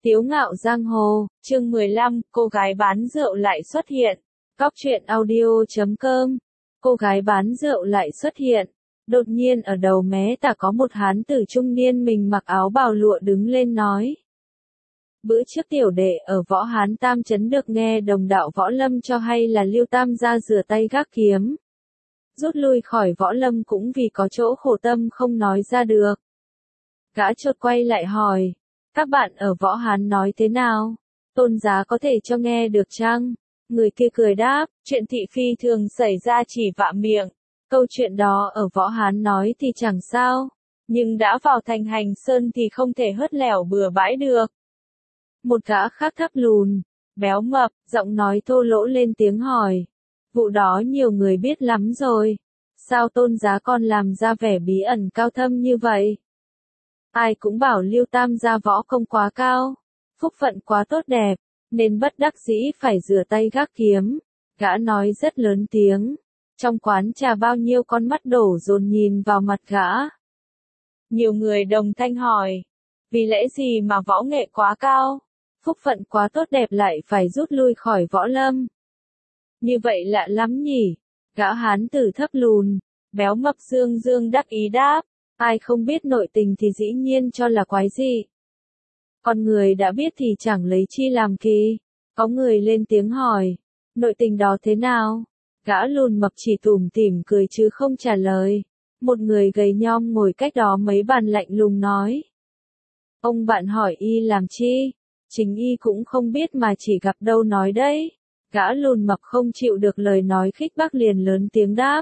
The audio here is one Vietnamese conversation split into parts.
Tiếu ngạo giang hồ, chương 15, cô gái bán rượu lại xuất hiện. Cóc truyện audio.com. Cô gái bán rượu lại xuất hiện. Đột nhiên ở đầu mé tả có một hán tử trung niên mình mặc áo bào lụa đứng lên nói. Bữa trước tiểu đệ ở Võ Hán Tam Trấn được nghe đồng đạo Võ Lâm cho hay là Lưu Tam gia rửa tay gác kiếm. Rút lui khỏi Võ Lâm cũng vì có chỗ khổ tâm không nói ra được. Gã chợt quay lại hỏi. Các bạn ở Võ Hán nói thế nào? Tôn giá có thể cho nghe được chăng? Người kia cười đáp, chuyện thị phi thường xảy ra chỉ vạ miệng. Câu chuyện đó ở Võ Hán nói thì chẳng sao. Nhưng đã vào thành Hành Sơn thì không thể hớt lẻo bừa bãi được. Một gã khác thấp lùn, béo mập, giọng nói thô lỗ lên tiếng hỏi. Vụ đó nhiều người biết lắm rồi. Sao tôn giá còn làm ra vẻ bí ẩn cao thâm như vậy? Ai cũng bảo Lưu Tam gia võ công quá cao, phúc phận quá tốt đẹp, nên bất đắc dĩ phải rửa tay gác kiếm. Gã nói rất lớn tiếng. Trong quán trà bao nhiêu con mắt đổ dồn nhìn vào mặt gã. Nhiều người đồng thanh hỏi. Vì lẽ gì mà võ nghệ quá cao, phúc phận quá tốt đẹp lại phải rút lui khỏi Võ Lâm? Như vậy lạ lắm nhỉ? Gã hán tử thấp lùn, béo mập dương dương đắc ý đáp. Ai không biết nội tình thì dĩ nhiên cho là quái dị. Con người đã biết thì chẳng lấy chi làm kỳ. Có người lên tiếng hỏi. Nội tình đó thế nào? Gã lùn mập chỉ tủm tỉm cười chứ không trả lời. Một người gầy nhom ngồi cách đó mấy bàn lạnh lùng nói. Ông bạn hỏi y làm chi? Chính y cũng không biết mà chỉ gặp đâu nói đấy. Gã lùn mập không chịu được lời nói khích bác liền lớn tiếng đáp.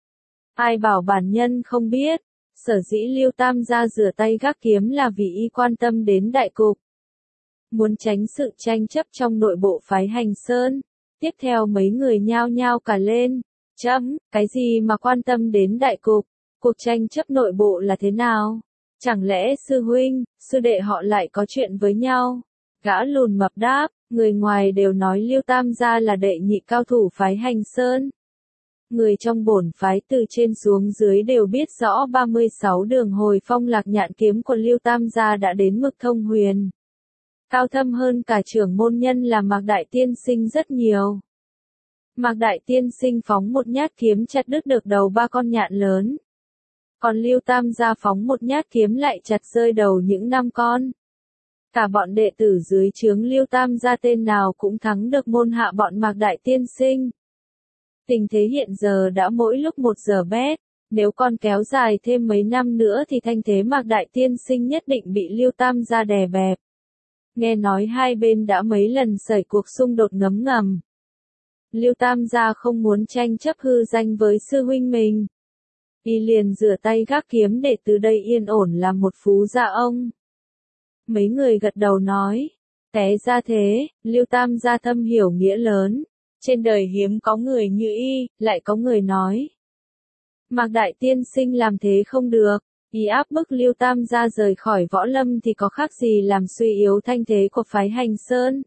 Ai bảo bản nhân không biết? Sở dĩ Lưu Tam gia rửa tay gác kiếm là vì y quan tâm đến đại cục. Muốn tránh sự tranh chấp trong nội bộ phái Hành Sơn. Tiếp theo mấy người nhao nhao cả lên. Cái gì mà quan tâm đến đại cục? Cuộc tranh chấp nội bộ là thế nào? Chẳng lẽ sư huynh, sư đệ họ lại có chuyện với nhau? Gã lùn mập đáp, người ngoài đều nói Lưu Tam gia là đệ nhị cao thủ phái Hành Sơn. Người trong bổn phái từ trên xuống dưới đều biết rõ 36 đường hồi phong lạc nhạn kiếm của Lưu Tam gia đã đến mực thông huyền. Cao thâm hơn cả trưởng môn nhân là Mạc Đại Tiên Sinh rất nhiều. Mạc Đại Tiên Sinh phóng một nhát kiếm chặt đứt được đầu 3 con nhạn lớn. Còn Lưu Tam gia phóng một nhát kiếm lại chặt rơi đầu những 5 con. Cả bọn đệ tử dưới trướng Lưu Tam gia tên nào cũng thắng được môn hạ bọn Mạc Đại Tiên Sinh. Tình thế hiện giờ đã mỗi lúc một giờ bét, nếu còn kéo dài thêm mấy năm nữa thì thanh thế Mạc Đại Tiên Sinh nhất định bị Lưu Tam gia đè bẹp. Nghe nói hai bên đã mấy lần xảy cuộc xung đột ngấm ngầm. Lưu Tam gia không muốn tranh chấp hư danh với sư huynh mình. Y liền rửa tay gác kiếm để từ đây yên ổn làm một phú gia ông. Mấy người gật đầu nói, té ra thế, Lưu Tam gia thâm hiểu nghĩa lớn. Trên đời hiếm có người như y, lại có người nói. Mạc Đại Tiên Sinh làm thế không được, y áp bức Lưu Tam gia rời khỏi Võ Lâm thì có khác gì làm suy yếu thanh thế của phái Hành Sơn.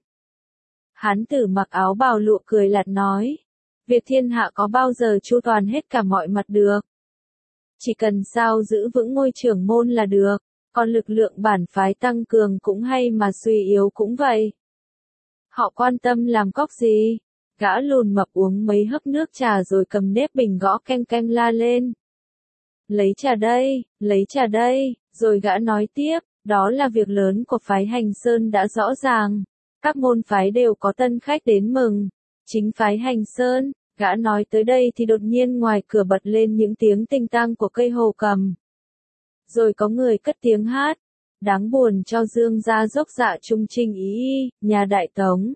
Hán tử mặc áo bào lụa cười lạt nói, việc thiên hạ có bao giờ chu toàn hết cả mọi mặt được. Chỉ cần sao giữ vững ngôi trưởng môn là được, còn lực lượng bản phái tăng cường cũng hay mà suy yếu cũng vậy. Họ quan tâm làm cóc gì? Gã lùn mập uống mấy hớp nước trà rồi cầm nếp bình gõ keng keng la lên. Lấy trà đây, rồi gã nói tiếp, đó là việc lớn của phái Hành Sơn đã rõ ràng. Các môn phái đều có tân khách đến mừng. Chính phái Hành Sơn, gã nói tới đây thì đột nhiên ngoài cửa bật lên những tiếng tinh tang của cây hồ cầm. Rồi có người cất tiếng hát. Đáng buồn cho Dương gia dốc dạ trung trinh ý, nhà Đại Tống.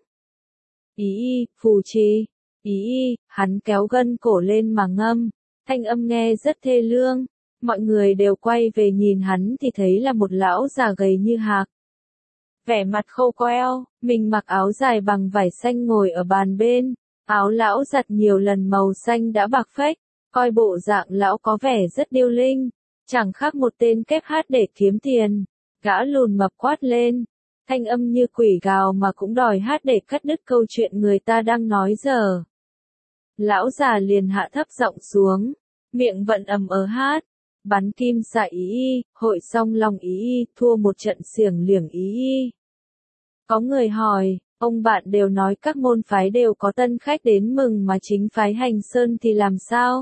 Ý, phù trì, ý, hắn kéo gân cổ lên mà ngâm, thanh âm nghe rất thê lương, mọi người đều quay về nhìn hắn thì thấy là một lão già gầy như hạc. Vẻ mặt khô queo, mình mặc áo dài bằng vải xanh ngồi ở bàn bên, áo lão giặt nhiều lần màu xanh đã bạc phách, coi bộ dạng lão có vẻ rất điêu linh, chẳng khác một tên kép hát để kiếm tiền. Gã lùn mập quát lên. Thanh âm như quỷ gào mà cũng đòi hát để cắt đứt câu chuyện người ta đang nói giờ. Lão già liền hạ thấp giọng xuống, miệng vận hát, bắn kim xạ ý, hội song long ý, thua một trận xiềng liềng ý. Có người hỏi, ông bạn đều nói các môn phái đều có tân khách đến mừng mà chính phái Hành Sơn thì làm sao?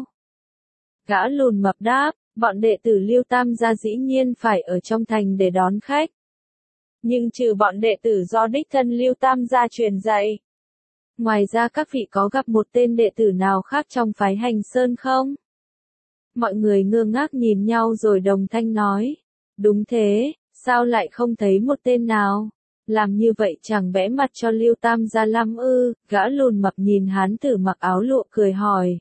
Gã lùn mập đáp, bọn đệ tử Lưu Tam gia dĩ nhiên phải ở trong thành để đón khách. Nhưng trừ bọn đệ tử do đích thân Lưu Tam gia truyền dạy. Ngoài ra các vị có gặp một tên đệ tử nào khác trong phái Hành Sơn không? Mọi người ngơ ngác nhìn nhau rồi đồng thanh nói. Đúng thế, sao lại không thấy một tên nào? Làm như vậy chẳng bẽ mặt cho Lưu Tam gia lắm ư? Gã lùn mập nhìn hán tử mặc áo lụa cười hỏi.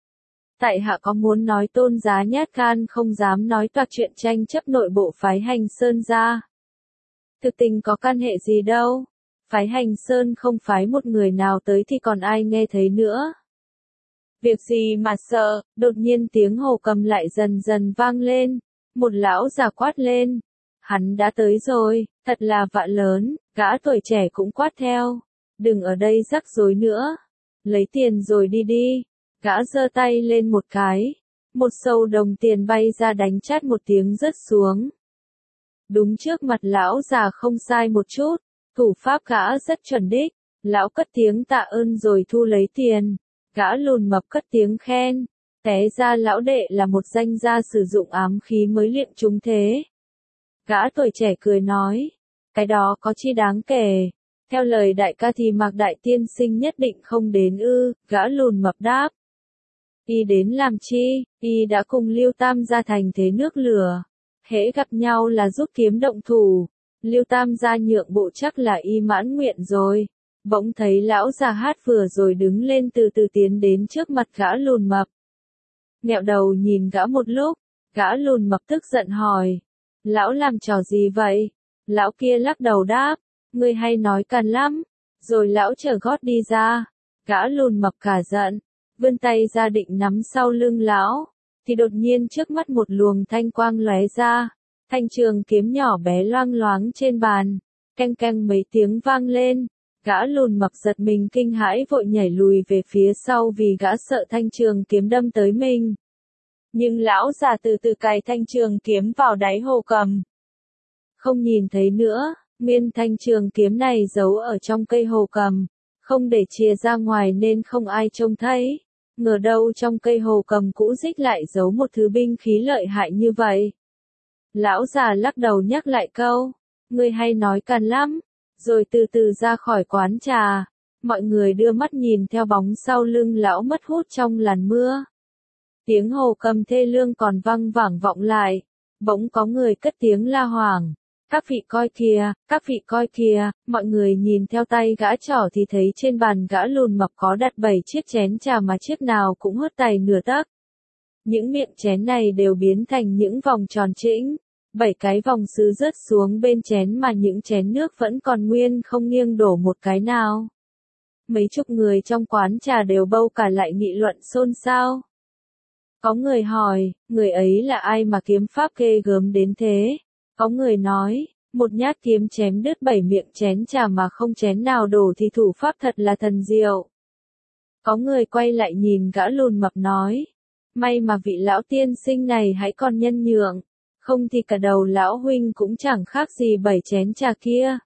Tại hạ có muốn nói Tôn giá nhát gan không dám nói toạc chuyện tranh chấp nội bộ phái Hành Sơn ra. Thực tình có căn hệ gì đâu. Phái Hành Sơn không phái một người nào tới thì còn ai nghe thấy nữa. Việc gì mà sợ, đột nhiên tiếng hồ cầm lại dần dần vang lên. Một lão già quát lên. Hắn đã tới rồi, thật là vạ lớn, gã tuổi trẻ cũng quát theo. Đừng ở đây rắc rối nữa. Lấy tiền rồi đi đi. Gã giơ tay lên một cái. Một sâu đồng tiền bay ra đánh chát một tiếng rớt xuống. Đúng trước mặt lão già không sai một chút. Thủ pháp gã rất chuẩn đích. Lão cất tiếng tạ ơn rồi thu lấy tiền. Gã lùn mập cất tiếng khen. Té ra lão đệ là một danh gia sử dụng ám khí mới luyện chúng thế. Gã tuổi trẻ cười nói. Cái đó có chi đáng kể. Theo lời đại ca thì Mạc Đại Tiên Sinh nhất định không đến ư. Gã lùn mập đáp. Y đến làm chi, y đã cùng Lưu Tam gia thành thế nước lửa. Hễ gặp nhau là giúp kiếm động thủ. Lưu Tam gia nhượng bộ chắc là y mãn nguyện rồi. Bỗng thấy lão già hát vừa rồi đứng lên từ từ tiến đến trước mặt gã lùn mập. Nghẹo đầu nhìn gã một lúc, gã lùn mập tức giận hỏi. Lão làm trò gì vậy? Lão kia lắc đầu đáp, ngươi hay nói càn lắm. Rồi lão trở gót đi ra. Gã lùn mập cả giận, vươn tay ra định nắm sau lưng lão. Thì đột nhiên trước mắt một luồng thanh quang lóe ra. Thanh trường kiếm nhỏ bé loang loáng trên bàn. Keng keng mấy tiếng vang lên. Gã lùn mập giật mình kinh hãi vội nhảy lùi về phía sau vì gã sợ thanh trường kiếm đâm tới mình. Nhưng lão già từ từ cài thanh trường kiếm vào đáy hồ cầm. Không nhìn thấy nữa, nguyên thanh trường kiếm này giấu ở trong cây hồ cầm. Không để chìa ra ngoài nên không ai trông thấy. Ngờ đâu trong cây hồ cầm cũ dích lại giấu một thứ binh khí lợi hại như vậy. Lão già lắc đầu nhắc lại câu. Ngươi hay nói càn lắm. Rồi từ từ ra khỏi quán trà. Mọi người đưa mắt nhìn theo bóng sau lưng lão mất hút trong làn mưa. Tiếng hồ cầm thê lương còn vang vẳng vọng lại. Bỗng có người cất tiếng la hoảng. Các vị coi kìa, các vị coi kìa. Mọi người nhìn theo tay gã trỏ thì thấy trên bàn gã lùn mập có đặt 7 chiếc chén trà mà chiếc nào cũng hớt tay nửa tấc. Những miệng chén này đều biến thành những vòng tròn chỉnh. 7 cái vòng sứ rớt xuống bên chén mà những chén nước vẫn còn nguyên không nghiêng đổ một cái nào. Mấy chục người trong quán trà đều bâu cả lại nghị luận xôn xao. Có người hỏi, người ấy là ai mà kiếm pháp ghê gớm đến thế? Có người nói, một nhát kiếm chém đứt 7 miệng chén trà mà không chén nào đổ thì thủ pháp thật là thần diệu. Có người quay lại nhìn gã lùn mập nói, may mà vị lão tiên sinh này hãy còn nhân nhượng. Không thì cả đầu lão huynh cũng chẳng khác gì 7 chén trà kia.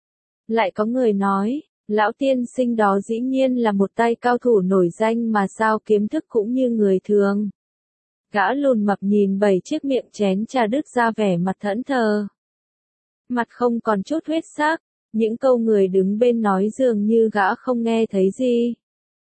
Lại có người nói, lão tiên sinh đó dĩ nhiên là một tay cao thủ nổi danh mà sao kiếm thức cũng như người thường. Gã lùn mập nhìn 7 chiếc miệng chén trà đứt ra vẻ mặt thẫn thờ. Mặt không còn chút huyết sắc, những câu người đứng bên nói dường như gã không nghe thấy gì.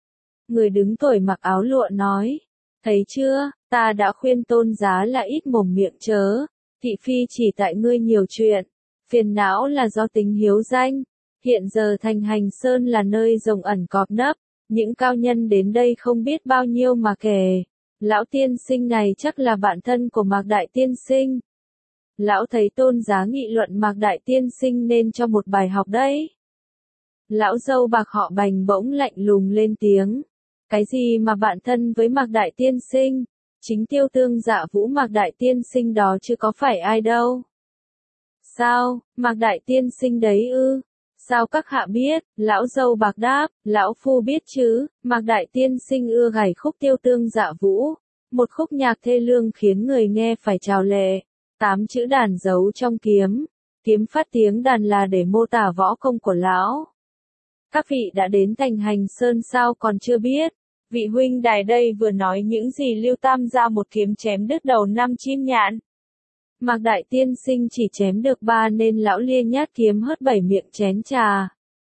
Người đứng tuổi mặc áo lụa nói, thấy chưa, ta đã khuyên Tôn giá là ít mồm miệng chớ, thị phi chỉ tại ngươi nhiều chuyện, phiền não là do tính hiếu danh, hiện giờ thành Hành Sơn là nơi rồng ẩn cọp nấp, những cao nhân đến đây không biết bao nhiêu mà kể, lão tiên sinh này chắc là bạn thân của Mạc Đại Tiên Sinh. Lão thấy Tôn giá nghị luận Mạc Đại Tiên Sinh nên cho một bài học đấy. Lão dâu bạc họ Bành bỗng lạnh lùng lên tiếng. Cái gì mà bạn thân với Mạc Đại Tiên Sinh? Chính Tiêu Tương Dạ Vũ Mạc Đại Tiên Sinh đó chứ có phải ai đâu. Sao, Mạc Đại Tiên Sinh đấy ư? Sao các hạ biết? Lão dâu bạc đáp, lão phu biết chứ, Mạc Đại Tiên Sinh ưa gảy khúc Tiêu Tương Dạ Vũ. Một khúc nhạc thê lương khiến người nghe phải trào lệ. 8 chữ đàn giấu trong kiếm. Kiếm phát tiếng đàn là để mô tả võ công của lão. Các vị đã đến Thành Hành Sơn sao còn chưa biết? Vị huynh đài đây vừa nói những gì Lưu Tam ra một kiếm chém đứt đầu 5 chim nhạn. Mạc Đại Tiên Sinh chỉ chém được 3 nên lão lia nhát kiếm hớt 7 miệng chén trà.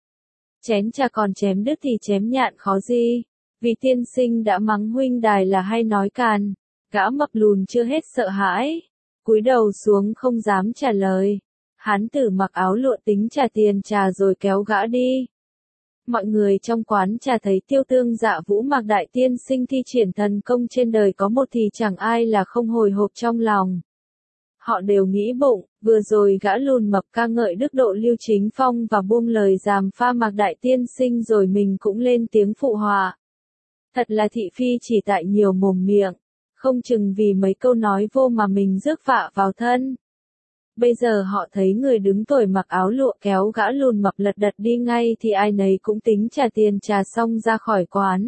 Chén trà còn chém đứt thì chém nhạn khó gì. Vì tiên sinh đã mắng huynh đài là hay nói càn. Gã mập lùn chưa hết sợ hãi. Cúi đầu xuống không dám trả lời. Hán tử mặc áo lụa tính trả tiền trà rồi kéo gã đi. Mọi người trong quán trà thấy Tiêu Tương Dạ Vũ Mạc Đại Tiên Sinh thi triển thần công trên đời có một thì chẳng ai là không hồi hộp trong lòng. Họ đều nghĩ bụng, vừa rồi gã lùn mập ca ngợi đức độ Lưu Chính Phong và buông lời giàm pha Mạc Đại Tiên Sinh rồi mình cũng lên tiếng phụ họa. Thật là thị phi chỉ tại nhiều mồm miệng, không chừng vì mấy câu nói vô mà mình rước vạ vào thân. Bây giờ họ thấy người đứng tuổi mặc áo lụa kéo gã lùn mập lật đật đi ngay thì ai nấy cũng tính trả tiền trà xong ra khỏi quán.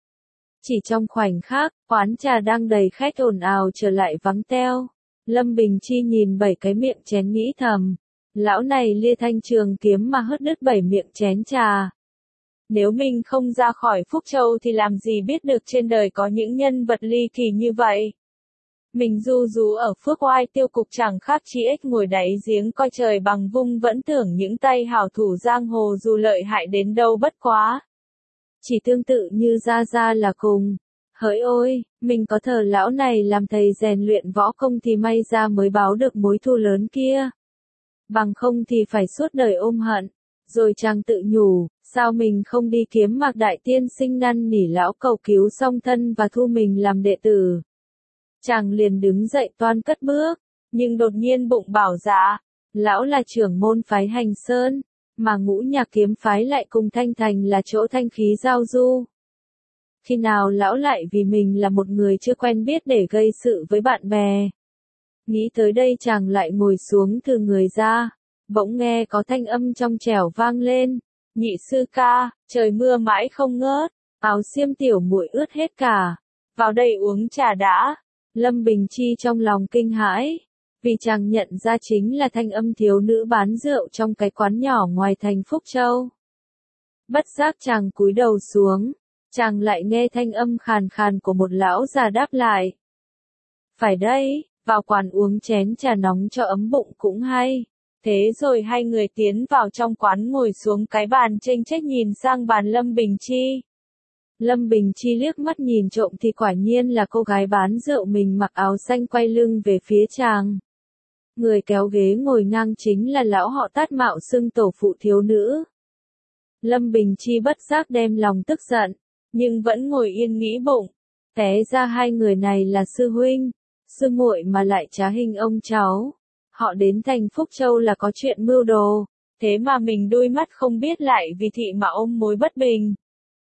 Chỉ trong khoảnh khắc, quán trà đang đầy khách ồn ào trở lại vắng teo. Lâm Bình Chi nhìn 7 cái miệng chén nghĩ thầm. Lão này lia thanh trường kiếm mà hớt đứt 7 miệng chén trà. Nếu mình không ra khỏi Phúc Châu thì làm gì biết được trên đời có những nhân vật ly kỳ như vậy. Mình du rú ở Phước Oai Tiêu Cục chẳng khác chi ếch ngồi đáy giếng coi trời bằng vung vẫn tưởng những tay hảo thủ giang hồ dù lợi hại đến đâu bất quá. Chỉ tương tự như Gia Gia là cùng. Hỡi ôi, mình có thờ lão này làm thầy rèn luyện võ công thì may ra mới báo được mối thù lớn kia. Bằng không thì phải suốt đời ôm hận. Rồi chàng tự nhủ, sao mình không đi kiếm Mạc Đại Tiên Sinh năn nỉ lão cầu cứu song thân và thu mình làm đệ tử. Chàng liền đứng dậy toan cất bước, nhưng đột nhiên bụng bảo dạ, lão là trưởng môn phái Hành Sơn, mà Ngũ Nhạc kiếm phái lại cùng Thanh Thành là chỗ thanh khí giao du. Khi nào lão lại vì mình là một người chưa quen biết để gây sự với bạn bè. Nghĩ tới đây chàng lại ngồi xuống thừ người ra, bỗng nghe có thanh âm trong trẻo vang lên, nhị sư ca, trời mưa mãi không ngớt, áo xiêm tiểu muội ướt hết cả, vào đây uống trà đã. Lâm Bình Chi trong lòng kinh hãi, vì chàng nhận ra chính là thanh âm thiếu nữ bán rượu trong cái quán nhỏ ngoài thành Phúc Châu. Bất giác chàng cúi đầu xuống, chàng lại nghe thanh âm khàn khàn của một lão già đáp lại. Phải đây, vào quán uống chén trà nóng cho ấm bụng cũng hay. Thế rồi hai người tiến vào trong quán ngồi xuống cái bàn chênh chếch nhìn sang bàn Lâm Bình Chi. Lâm Bình Chi liếc mắt nhìn trộm thì quả nhiên là cô gái bán rượu mình mặc áo xanh quay lưng về phía chàng. Người kéo ghế ngồi ngang chính là lão họ Tát mạo xưng tổ phụ thiếu nữ. Lâm Bình Chi bất giác đem lòng tức giận, nhưng vẫn ngồi yên nghĩ bụng. Té ra hai người này là sư huynh, sư muội mà lại trá hình ông cháu. Họ đến thành Phúc Châu là có chuyện mưu đồ, thế mà mình đôi mắt không biết lại vì thị mà ôm mối bất bình.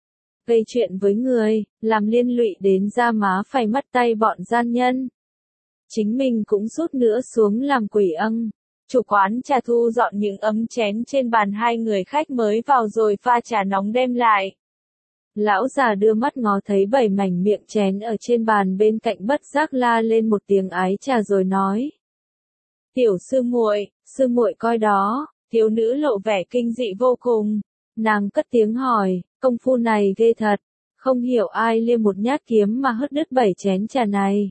Gây chuyện với người, làm liên lụy đến da má phải mất tay bọn gian nhân. Chính mình cũng rút nữa xuống làm quỷ âng. Chủ quán trà thu dọn những ấm chén trên bàn hai người khách mới vào rồi pha trà nóng đem lại. Lão già đưa mắt ngó thấy 7 mảnh miệng chén ở trên bàn bên cạnh bất giác la lên một tiếng ái trà rồi nói. Tiểu sư muội coi đó, thiếu nữ lộ vẻ kinh dị vô cùng. Nàng cất tiếng hỏi, công phu này ghê thật, không hiểu ai liêm một nhát kiếm mà hớt đứt 7 chén trà này.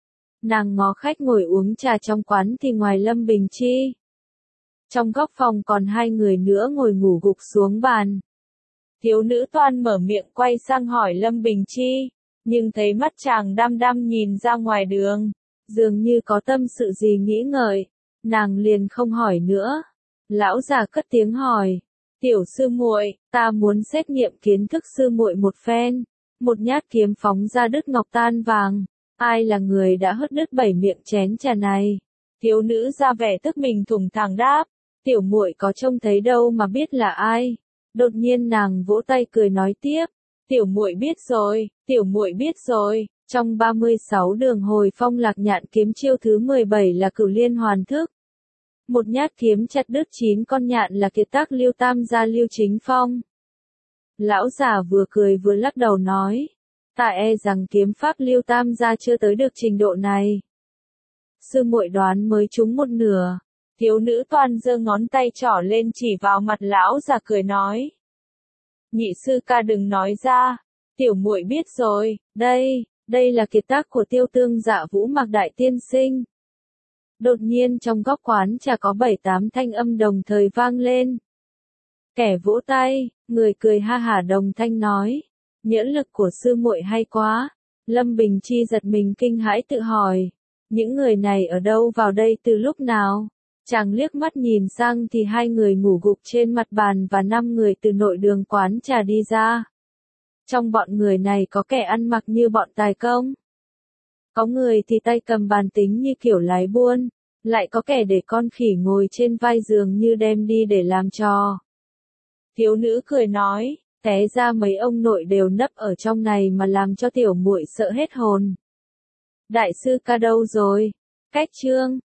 Nàng ngó khách ngồi uống trà trong quán thì ngoài Lâm Bình Chi. Trong góc phòng còn hai người nữa ngồi ngủ gục xuống bàn. Thiếu nữ toan mở miệng quay sang hỏi Lâm Bình Chi, nhưng thấy mắt chàng đăm đăm nhìn ra ngoài đường, dường như có tâm sự gì nghĩ ngợi, nàng liền không hỏi nữa. Lão già cất tiếng hỏi, tiểu sư muội, ta muốn xét nghiệm kiến thức sư muội một phen. Một nhát kiếm phóng ra đứt ngọc tan vàng, ai là người đã hớt đứt 7 miệng chén trà này? Thiếu nữ ra vẻ tức mình thủng thẳng đáp, tiểu muội có trông thấy đâu mà biết là ai. Đột nhiên nàng vỗ tay cười nói tiếp, tiểu muội biết rồi, tiểu muội biết rồi. Trong 36 đường hồi phong lạc nhạn kiếm chiêu thứ 17 là cửu liên hoàn thức. Một nhát kiếm chặt đứt 9 con nhạn là kiệt tác Lưu Tam gia Lưu Chính Phong. Lão già vừa cười vừa lắc đầu nói, ta e rằng kiếm pháp Lưu Tam gia chưa tới được trình độ này. Sư muội đoán mới trúng một nửa. Thiếu nữ toan giơ ngón tay trỏ lên chỉ vào mặt lão già cười nói. Nhị sư ca đừng nói ra, tiểu muội biết rồi, đây là kiệt tác của Tiêu Tương Dạ Vũ Mạc đại tiên sinh. Đột nhiên trong góc quán trà có 7-8 thanh âm đồng thời vang lên. Kẻ vỗ tay, người cười ha hả đồng thanh nói, nhẫn lực của sư muội hay quá. Lâm Bình Chi giật mình kinh hãi tự hỏi, những người này ở đâu vào đây từ lúc nào? Chàng liếc mắt nhìn sang thì 2 người ngủ gục trên mặt bàn và 5 người từ nội đường quán trà đi ra. Trong bọn người này có kẻ ăn mặc như bọn tài công. Có người thì tay cầm bàn tính như kiểu lái buôn, lại có kẻ để con khỉ ngồi trên vai giường như đem đi để làm trò. Thiếu nữ cười nói, té ra mấy ông nội đều nấp ở trong này mà làm cho tiểu muội sợ hết hồn. Đại sư ca đâu rồi? Cách chương